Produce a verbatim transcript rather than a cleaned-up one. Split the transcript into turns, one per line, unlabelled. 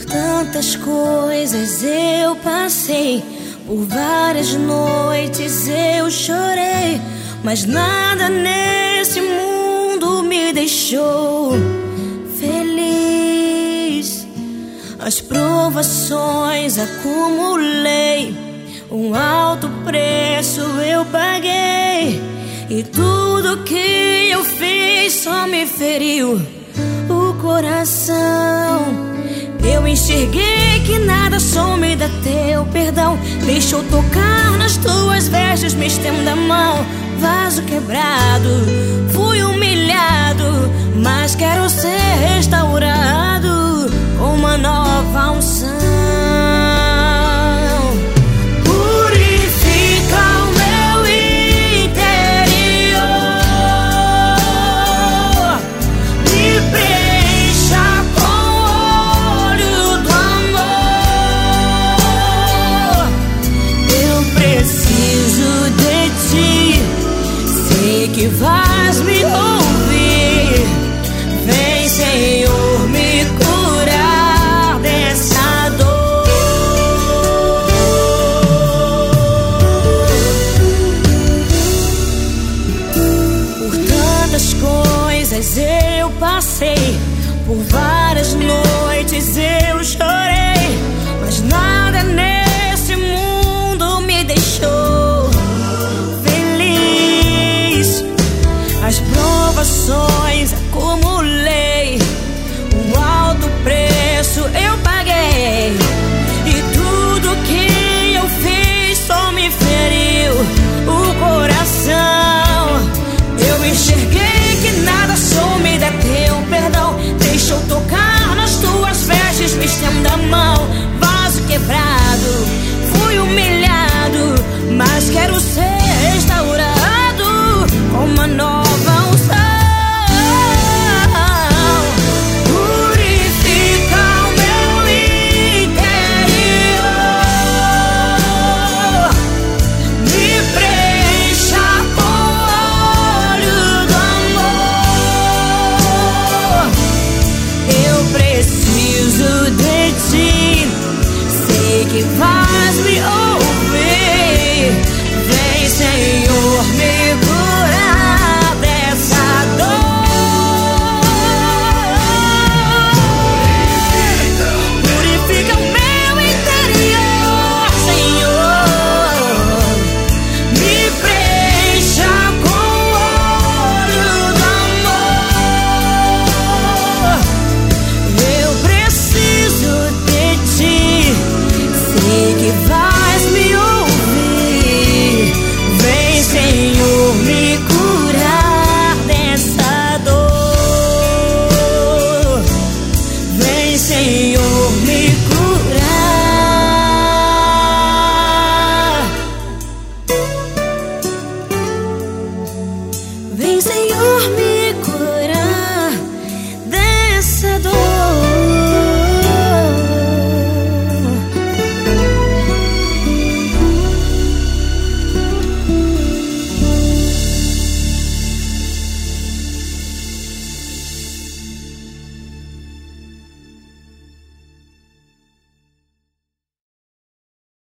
Tantas coisas eu passei, por várias noites eu chorei, mas nada nesse mundo me deixou feliz. As provações acumulei, um alto preço eu paguei, e tudo que eu fiz só me feriu o coração. Eu enxerguei que nada some da teu perdão. Deixa eu tocar nas tuas vestes, me estenda a mão. Vaso quebrado, fui humilhado, mas quero ser restaurado com uma nova unção. Purifica o meu interior, me preencha com que vais me ouvir. Vem, Senhor, me curar dessa dor. Por tantas coisas eu passei, por várias noites eu chorei, mas nada nesse mundo me deixou feliz. As provações acumulei, um alto preço eu